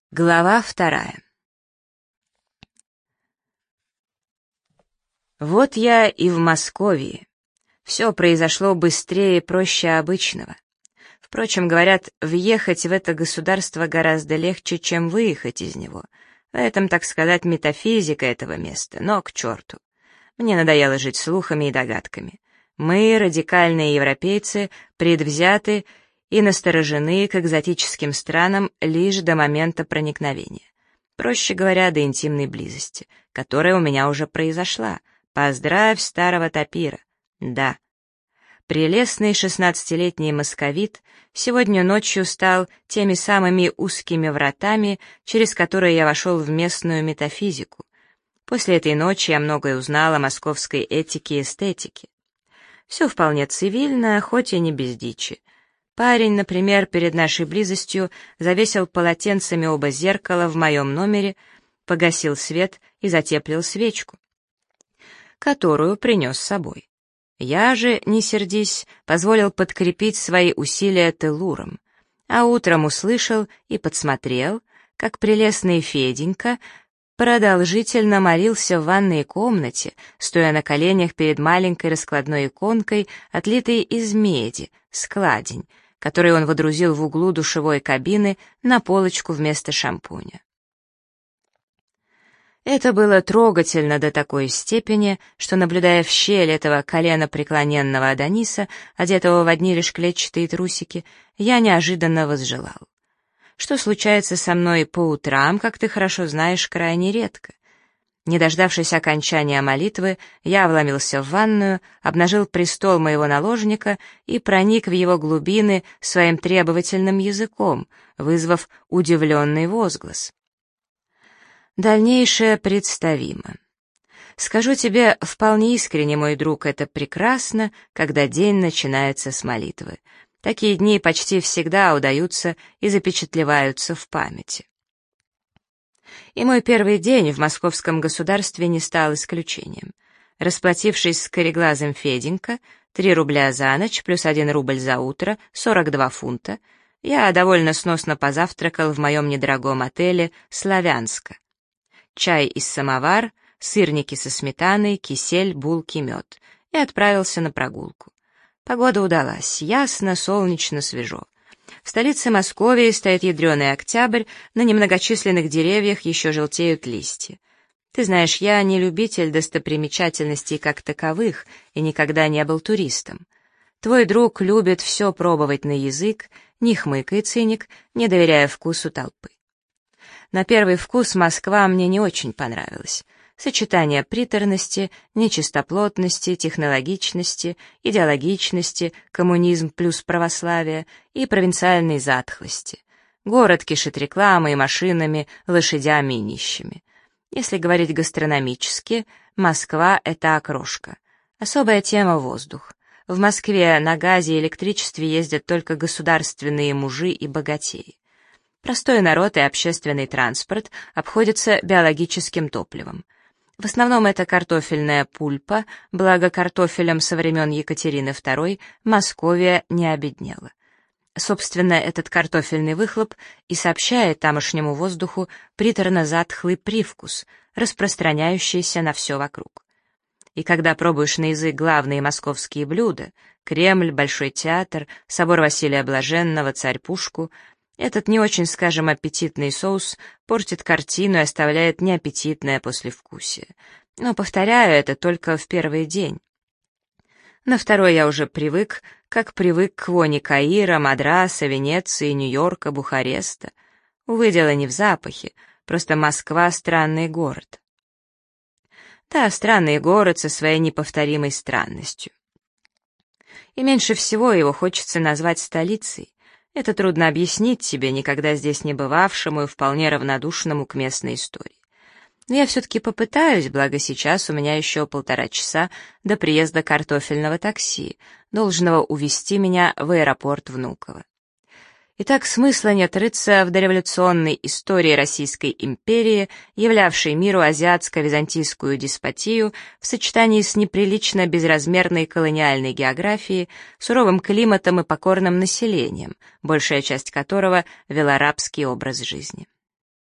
Глава 2. Вот я и в Москве. Все произошло быстрее и проще обычного. Впрочем, говорят, въехать в это государство гораздо легче, чем выехать из него. В этом, так сказать, метафизика этого места, но к черту. Мне надоело жить слухами и догадками. Мы, радикальные европейцы, предвзяты и насторожены к экзотическим странам лишь до момента проникновения. Проще говоря, до интимной близости, которая у меня уже произошла. Поздравь старого тапира. Да. Прелестный 16-летний московит сегодня ночью стал теми самыми узкими вратами, через которые я вошел в местную метафизику. После этой ночи я многое узнал о московской этике и эстетике. Все вполне цивильно, хоть и не без дичи. Парень, например, перед нашей близостью завесил полотенцами оба зеркала в моем номере, погасил свет и затеплил свечку, которую принес с собой. Я же, не сердись, позволил подкрепить свои усилия теллуром, а утром услышал и подсмотрел, как прелестный Феденька продолжительно молился в ванной комнате, стоя на коленях перед маленькой раскладной иконкой, отлитой из меди, складень, который он водрузил в углу душевой кабины на полочку вместо шампуня. Это было трогательно до такой степени, что, наблюдая в щель этого коленопреклоненного Адониса, одетого в одни лишь клетчатые трусики, я неожиданно возжелал. Что случается со мной по утрам, как ты хорошо знаешь, крайне редко. Не дождавшись окончания молитвы, я вломился в ванную, обнажил престол моего наложника и проник в его глубины своим требовательным языком, вызвав удивленный возглас. Дальнейшее представимо. Скажу тебе вполне искренне, мой друг, это прекрасно, когда день начинается с молитвы. Такие дни почти всегда удаются и запечатлеваются в памяти. И мой первый день в московском государстве не стал исключением. Расплатившись с кореглазым Феденька, 3 рубля за ночь плюс 1 рубль за утро, 42 фунта, я довольно сносно позавтракал в моем недорогом отеле «Славянска». Чай из самовар, сырники со сметаной, кисель, булки, мед. И отправился на прогулку. Погода удалась, ясно, солнечно, свежо. В столице Московии стоит ядреный октябрь, на немногочисленных деревьях еще желтеют листья. Ты знаешь, я не любитель достопримечательностей как таковых и никогда не был туристом. Твой друг любит все пробовать на язык, не хмыкай, циник, не доверяя вкусу толпы. На первый вкус Москва мне не очень понравилась. Сочетание приторности, нечистоплотности, технологичности, идеологичности, коммунизм плюс православие и провинциальной затхлости. Город кишит рекламой, машинами, лошадями и нищими. Если говорить гастрономически, Москва — это окрошка. Особая тема — воздух. В Москве на газе и электричестве ездят только государственные мужи и богатеи. Простой народ и общественный транспорт обходятся биологическим топливом. В основном это картофельная пульпа, благо картофелем со времен Екатерины II Московия не обеднела. Собственно, этот картофельный выхлоп и сообщает тамошнему воздуху приторно-затхлый привкус, распространяющийся на все вокруг. И когда пробуешь на язык главные московские блюда — Кремль, Большой театр, собор Василия Блаженного, Царь-Пушку — этот не очень, скажем, аппетитный соус портит картину и оставляет неаппетитное послевкусие. Но, повторяю, это только в первый день. На второй я уже привык, как привык к воне Каира, Мадраса, Венеции, Нью-Йорка, Бухареста. Увы, дело не в запахе, просто Москва — странный город. Да, странный город со своей неповторимой странностью. И меньше всего его хочется назвать столицей. Это трудно объяснить тебе, никогда здесь не бывавшему и вполне равнодушному к местной истории. Но я все-таки попытаюсь, благо сейчас у меня еще 1,5 часа до приезда картофельного такси, должного увезти меня в аэропорт Внуково. Итак, смысла нет рыться в дореволюционной истории Российской империи, являвшей миру азиатско-византийскую деспотию в сочетании с неприлично безразмерной колониальной географией, суровым климатом и покорным населением, большая часть которого вела рабский образ жизни.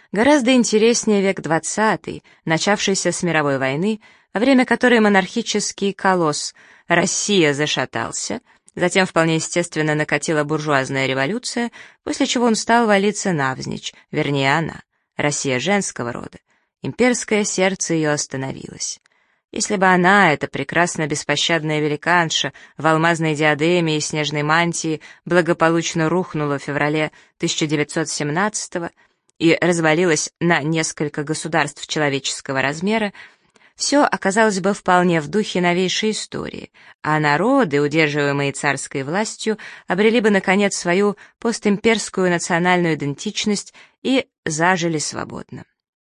Гораздо интереснее век XX, начавшийся с мировой войны, во время которой монархический колосс Россия зашатался, затем вполне естественно накатила буржуазная революция, после чего он стал валиться навзничь, вернее она, Россия женского рода. Имперское сердце ее остановилось. Если бы она, эта прекрасно беспощадная великанша в алмазной диадеме и снежной мантии, благополучно рухнула в феврале 1917-го и развалилась на несколько государств человеческого размера, все оказалось бы вполне в духе новейшей истории, а народы, удерживаемые царской властью, обрели бы, наконец, свою постимперскую национальную идентичность и зажили свободно.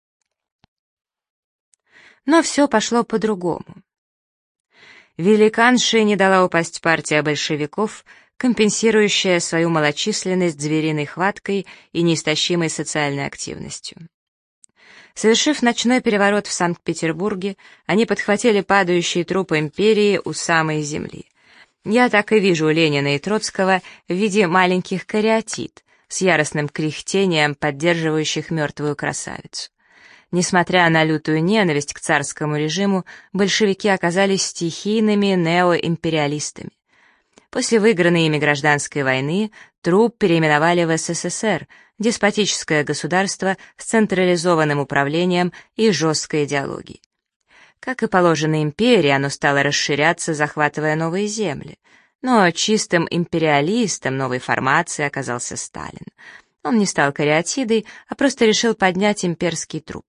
Но все пошло по-другому. Великанше не дала упасть партия большевиков, компенсирующая свою малочисленность звериной хваткой и неистощимой социальной активностью. Совершив ночной переворот в Санкт-Петербурге, они подхватили падающие трупы империи у самой земли. Я так и вижу Ленина и Троцкого в виде маленьких кариатид, с яростным кряхтением, поддерживающих мертвую красавицу. Несмотря на лютую ненависть к царскому режиму, большевики оказались стихийными неоимпериалистами. После выигранной ими гражданской войны труп переименовали в СССР, деспотическое государство с централизованным управлением и жесткой идеологией. Как и положено империи, оно стало расширяться, захватывая новые земли. Но чистым империалистом новой формации оказался Сталин. Он не стал кариатидой, а просто решил поднять имперский труп.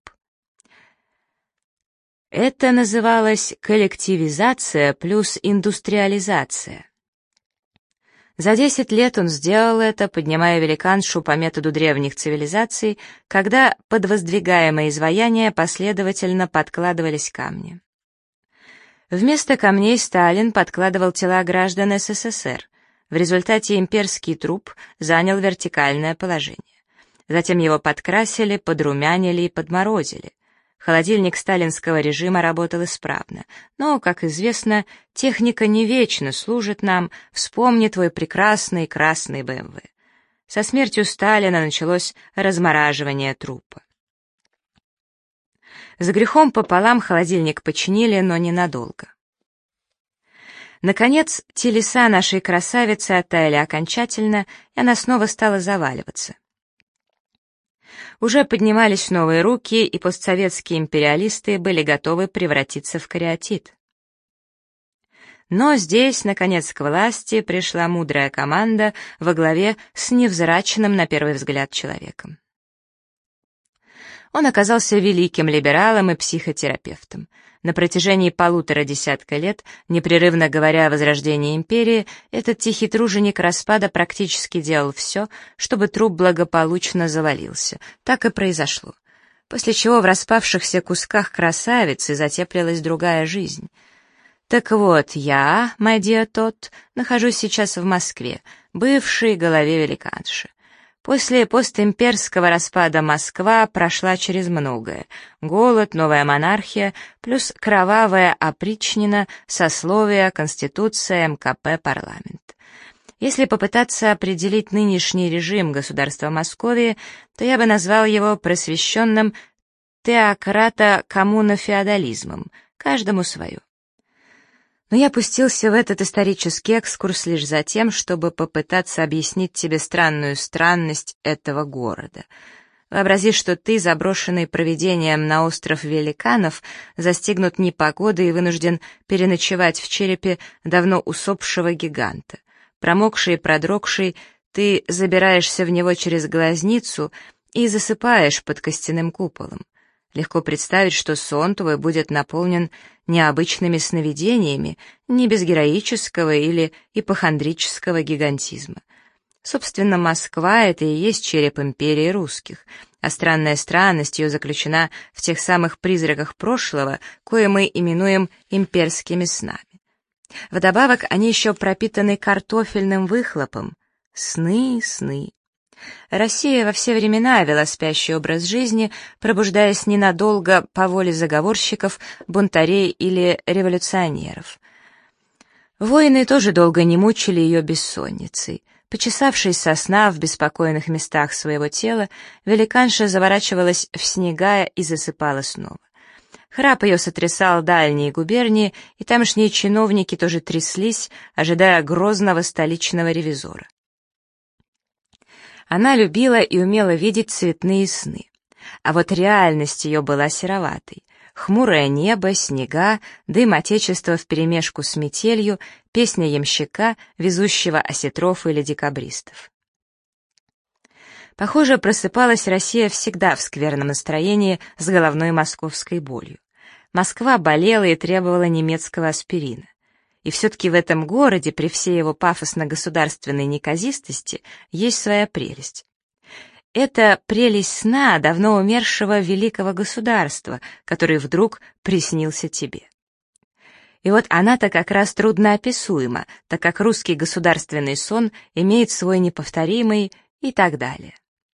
Это называлось коллективизация плюс индустриализация. За 10 лет он сделал это, поднимая великаншу по методу древних цивилизаций, когда под воздвигаемые изваяния последовательно подкладывались камни. Вместо камней Сталин подкладывал тела граждан СССР. В результате имперский труп занял вертикальное положение. Затем его подкрасили, подрумянили и подморозили. Холодильник сталинского режима работал исправно, но, как известно, техника не вечно служит нам, вспомни твой прекрасный красный БМВ. Со смертью Сталина началось размораживание трупа. С грехом пополам холодильник починили, но ненадолго. Наконец, телеса нашей красавицы оттаяли окончательно, и она снова стала заваливаться. Уже поднимались новые руки, и постсоветские империалисты были готовы превратиться в кариатид. Но здесь, наконец, к власти пришла мудрая команда во главе с невзрачным на первый взгляд человеком. Он оказался великим либералом и психотерапевтом. На протяжении 1,5 десятка лет, непрерывно говоря о возрождении империи, этот тихий труженик распада практически делал все, чтобы труп благополучно завалился. Так и произошло. После чего в распавшихся кусках красавицы затеплилась другая жизнь. Так вот, я, my dear Todd, нахожусь сейчас в Москве, бывшей голове великанши. После постимперского распада Москва прошла через многое. Голод, новая монархия, плюс кровавая опричнина, сословие, конституция, МКП, парламент. Если попытаться определить нынешний режим государства Московии, то я бы назвал его просвещенным теократо-коммунофеодализмом, каждому свое. Но я пустился в этот исторический экскурс лишь за тем, чтобы попытаться объяснить тебе странную странность этого города. Вообрази, что ты, заброшенный провидением на остров великанов, застигнут непогодой и вынужден переночевать в черепе давно усопшего гиганта. Промокший и продрогший, ты забираешься в него через глазницу и засыпаешь под костяным куполом. Легко представить, что сон твой будет наполнен необычными сновидениями, не без героического или ипохондрического гигантизма. Собственно, Москва — это и есть череп империи русских, а странная странность ее заключена в тех самых призраках прошлого, кое мы именуем имперскими снами. Вдобавок, они еще пропитаны картофельным выхлопом. Сны, сны. Россия во все времена вела спящий образ жизни, пробуждаясь ненадолго по воле заговорщиков, бунтарей или революционеров. Войны тоже долго не мучили ее бессонницей. Почесавшись со сна в беспокойных местах своего тела, великанша заворачивалась в снега и засыпала снова. Храп ее сотрясал дальние губернии, и тамошние чиновники тоже тряслись, ожидая грозного столичного ревизора. Она любила и умела видеть цветные сны, а вот реальность ее была сероватой. Хмурое небо, снега, дым отечества вперемешку с метелью, песня ямщика, везущего осетров или декабристов. Похоже, просыпалась Россия всегда в скверном настроении с головной московской болью. Москва болела и требовала немецкого аспирина. И все-таки в этом городе, при всей его пафосно-государственной неказистости, есть своя прелесть. Это прелесть сна давно умершего великого государства, который вдруг приснился тебе. И вот она-то как раз трудноописуема, так как русский государственный сон имеет свой неповторимый и так далее.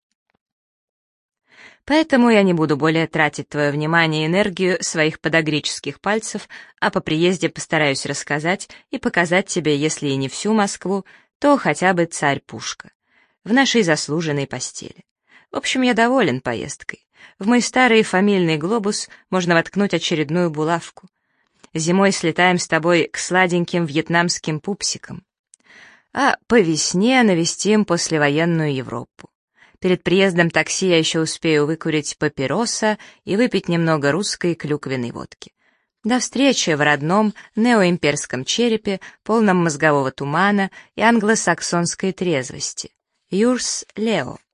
Поэтому я не буду более тратить твое внимание и энергию своих подагрических пальцев, а по приезде постараюсь рассказать и показать тебе, если и не всю Москву, то хотя бы царь-пушка в нашей заслуженной постели. В общем, я доволен поездкой. В мой старый фамильный глобус можно воткнуть очередную булавку. Зимой слетаем с тобой к сладеньким вьетнамским пупсикам. А по весне навестим послевоенную Европу. Перед приездом такси я еще успею выкурить папироса и выпить немного русской клюквенной водки. До встречи в родном неоимперском черепе, полном мозгового тумана и англосаксонской трезвости. Юрс Лео.